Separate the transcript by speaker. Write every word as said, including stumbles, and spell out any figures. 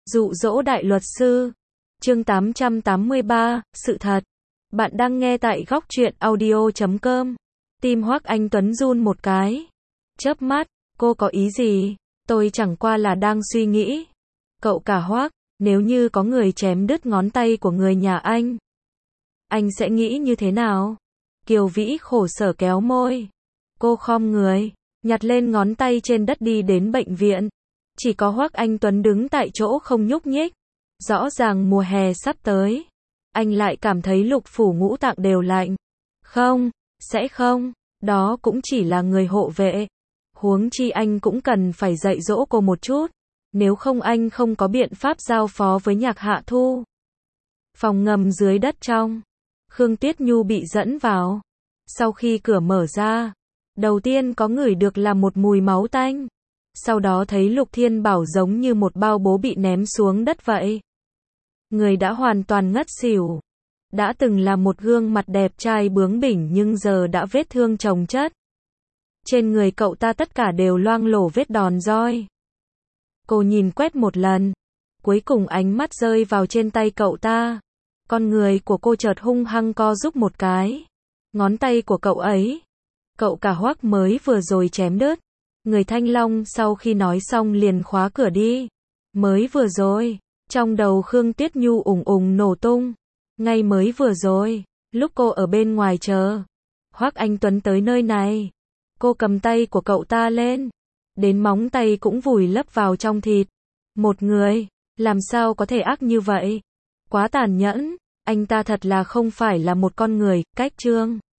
Speaker 1: Dụ dỗ đại luật sư. Chương tám trăm tám mươi ba, sự thật. Bạn đang nghe tại góc truyện audio chấm com. Tim Hoắc Anh Tuấn run một cái. Chớp mắt, cô có ý gì? Tôi chẳng qua là đang suy nghĩ. Cậu cả Hoắc, nếu như có người chém đứt ngón tay của người nhà anh, anh sẽ nghĩ như thế nào? Kiều Vĩ khổ sở kéo môi. Cô khom người, nhặt lên ngón tay trên đất đi đến bệnh viện. Chỉ có Hoắc Anh Tuấn đứng tại chỗ không nhúc nhích. Rõ ràng mùa hè sắp tới. Anh lại cảm thấy lục phủ ngũ tạng đều lạnh. Không, sẽ không, đó cũng chỉ là người hộ vệ. Huống chi anh cũng cần phải dạy dỗ cô một chút. Nếu không anh không có biện pháp giao phó với Nhạc Hạ Thu. Phòng ngầm dưới đất trong. Khương Tuyết Nhu bị dẫn vào. Sau khi cửa mở ra, đầu tiên có ngửi được là một mùi máu tanh. Sau đó thấy Lục Thiên Bảo giống như một bao bố bị ném xuống đất vậy. Người đã hoàn toàn ngất xỉu. Đã từng là một gương mặt đẹp trai bướng bỉnh nhưng giờ đã vết thương chồng chất. Trên người cậu ta tất cả đều loang lổ vết đòn roi. Cô nhìn quét một lần. Cuối cùng ánh mắt rơi vào trên tay cậu ta. Con người của cô chợt hung hăng co rúm một cái. Ngón tay của cậu ấy. Cậu cả Hoắc mới vừa rồi chém đứt. Người Thanh Long sau khi nói xong liền khóa cửa đi. Mới vừa rồi, trong đầu Khương Tuyết Nhu ùng ùng nổ tung. Ngay mới vừa rồi, lúc cô ở bên ngoài chờ, Hoắc Anh Tuấn tới nơi này. Cô cầm tay của cậu ta lên. Đến móng tay cũng vùi lấp vào trong thịt. Một người, làm sao có thể ác như vậy? Quá tàn nhẫn, anh ta thật là không phải là một con người, cách Trương